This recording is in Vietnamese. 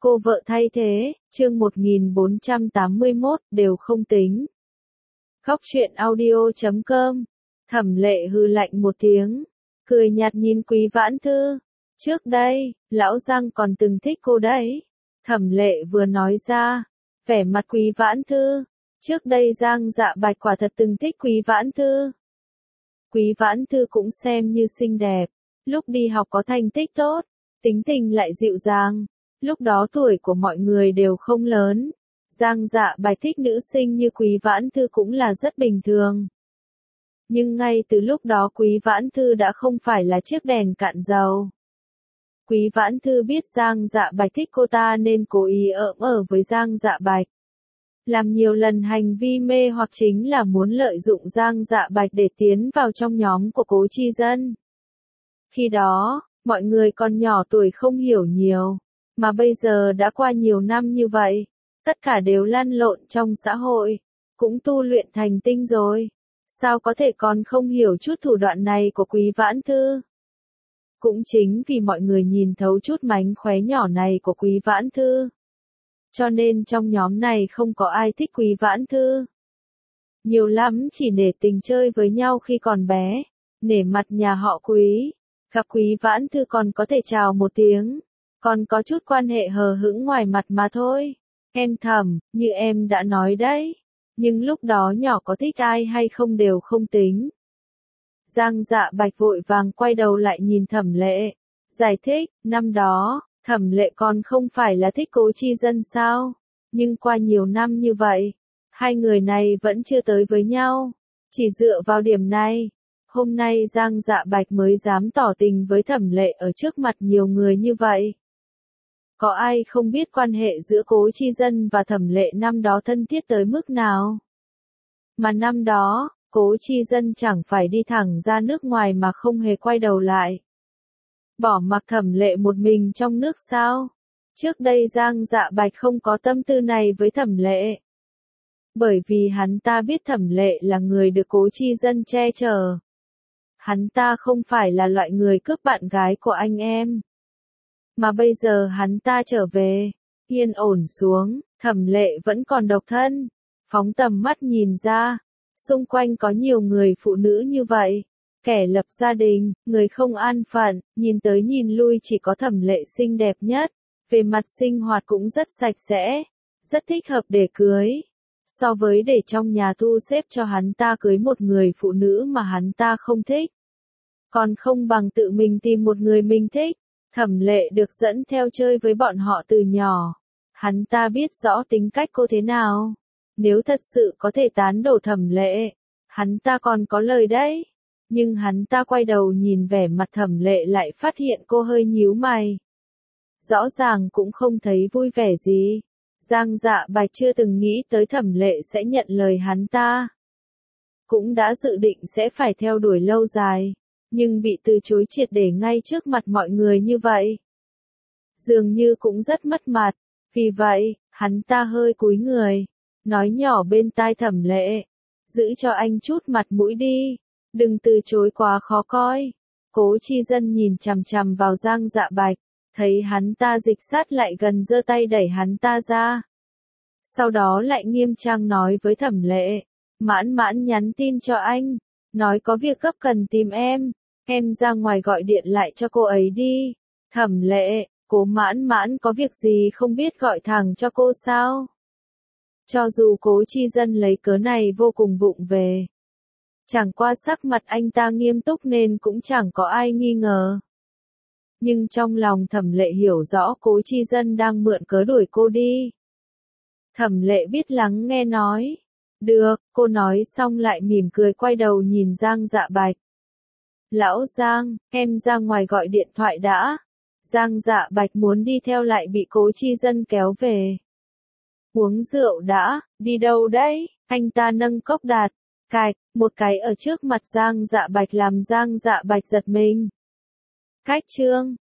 Cô vợ thay thế, chương 1481, đều không tính. Khóc chuyện audio.com. Thẩm Lệ hừ lạnh một tiếng, cười nhạt nhìn Quý Vãn Thư. Trước đây, lão Giang còn từng thích cô đấy. Thẩm Lệ vừa nói ra, vẻ mặt Quý Vãn Thư. Trước đây Giang Dạ Bạch quả thật từng thích Quý Vãn Thư. Quý Vãn Thư cũng xem như xinh đẹp, lúc đi học có thành tích tốt, tính tình lại dịu dàng. Lúc đó tuổi của mọi người đều không lớn. Giang Dạ Bạch thích nữ sinh như Quý Vãn Thư cũng là rất bình thường. Nhưng ngay từ lúc đó Quý Vãn Thư đã không phải là chiếc đèn cạn dầu. Quý Vãn Thư biết Giang Dạ Bạch thích cô ta nên cố ý ở với Giang Dạ Bạch. Làm nhiều lần hành vi mê hoặc chính là muốn lợi dụng Giang Dạ Bạch để tiến vào trong nhóm của Cố Chi Dân. Khi đó, mọi người còn nhỏ tuổi không hiểu nhiều. Mà bây giờ đã qua nhiều năm như vậy, tất cả đều lăn lộn trong xã hội, cũng tu luyện thành tinh rồi. Sao có thể còn không hiểu chút thủ đoạn này của Quý Vãn Thư? Cũng chính vì mọi người nhìn thấu chút mánh khóe nhỏ này của Quý Vãn Thư. Cho nên trong nhóm này không có ai thích Quý Vãn Thư. Nhiều lắm chỉ nể tình chơi với nhau khi còn bé, nể mặt nhà họ Quý. Gặp Quý Vãn Thư còn có thể chào một tiếng. Còn có chút quan hệ hờ hững ngoài mặt mà thôi. Em Thẩm, như em đã nói đấy. Nhưng lúc đó nhỏ có thích ai hay không đều không tính. Giang Dạ Bạch vội vàng quay đầu lại nhìn Thẩm Lệ. Giải thích, năm đó, Thẩm Lệ còn không phải là thích Cố Chi Dân sao? Nhưng qua nhiều năm như vậy, hai người này vẫn chưa tới với nhau. Chỉ dựa vào điểm này, hôm nay Giang Dạ Bạch mới dám tỏ tình với Thẩm Lệ ở trước mặt nhiều người như vậy. Có ai không biết quan hệ giữa Cố Chi Dân và Thẩm Lệ năm đó thân thiết tới mức nào? Mà năm đó, Cố Chi Dân chẳng phải đi thẳng ra nước ngoài mà không hề quay đầu lại. Bỏ mặc Thẩm Lệ một mình trong nước sao? Trước đây Giang Dạ Bạch không có tâm tư này với Thẩm Lệ. Bởi vì hắn ta biết Thẩm Lệ là người được Cố Chi Dân che chở. Hắn ta không phải là loại người cướp bạn gái của anh em. Mà bây giờ hắn ta trở về, yên ổn xuống, Thẩm Lệ vẫn còn độc thân. Phóng tầm mắt nhìn ra, xung quanh có nhiều người phụ nữ như vậy. Kẻ lập gia đình, người không an phận, nhìn tới nhìn lui chỉ có Thẩm Lệ xinh đẹp nhất. Về mặt sinh hoạt cũng rất sạch sẽ, rất thích hợp để cưới. So với để trong nhà thu xếp cho hắn ta cưới một người phụ nữ mà hắn ta không thích. Còn không bằng tự mình tìm một người mình thích. Thẩm Lệ được dẫn theo chơi với bọn họ từ nhỏ. Hắn ta biết rõ tính cách cô thế nào. Nếu thật sự có thể tán đổ Thẩm Lệ, hắn ta còn có lời đấy. Nhưng hắn ta quay đầu nhìn vẻ mặt Thẩm Lệ lại phát hiện cô hơi nhíu mày. Rõ ràng cũng không thấy vui vẻ gì. Giang Dạ Bạch chưa từng nghĩ tới Thẩm Lệ sẽ nhận lời hắn ta. Cũng đã dự định sẽ phải theo đuổi lâu dài. Nhưng bị từ chối triệt để ngay trước mặt mọi người như vậy. Dường như cũng rất mất mặt. Vì vậy, hắn ta hơi cúi người. Nói nhỏ bên tai Thẩm Lệ. Giữ cho anh chút mặt mũi đi. Đừng từ chối quá khó coi. Cố Chi Dân nhìn chằm chằm vào Giang Dạ Bạch. Thấy hắn ta dịch sát lại gần giơ tay đẩy hắn ta ra. Sau đó lại nghiêm trang nói với Thẩm Lệ. Mãn Mãn nhắn tin cho anh. Nói có việc gấp cần tìm em. Em ra ngoài gọi điện lại cho cô ấy đi. Thẩm Lệ, Cố Mãn Mãn có việc gì không biết gọi thẳng cho cô sao? Cho dù Cố Chi Dân lấy cớ này vô cùng vụng về. Chẳng qua sắc mặt anh ta nghiêm túc nên cũng chẳng có ai nghi ngờ. Nhưng trong lòng Thẩm Lệ hiểu rõ Cố Chi Dân đang mượn cớ đuổi cô đi. Thẩm Lệ biết lắng nghe nói. Được, cô nói xong lại mỉm cười quay đầu nhìn Giang Dạ Bạch. Lão Giang, em ra ngoài gọi điện thoại đã. Giang Dạ Bạch muốn đi theo lại bị Cố Chi Dân kéo về. Uống rượu đã, đi đâu đấy? Anh ta nâng cốc đạt, cạch, một cái ở trước mặt Giang Dạ Bạch làm Giang Dạ Bạch giật mình. Cách chương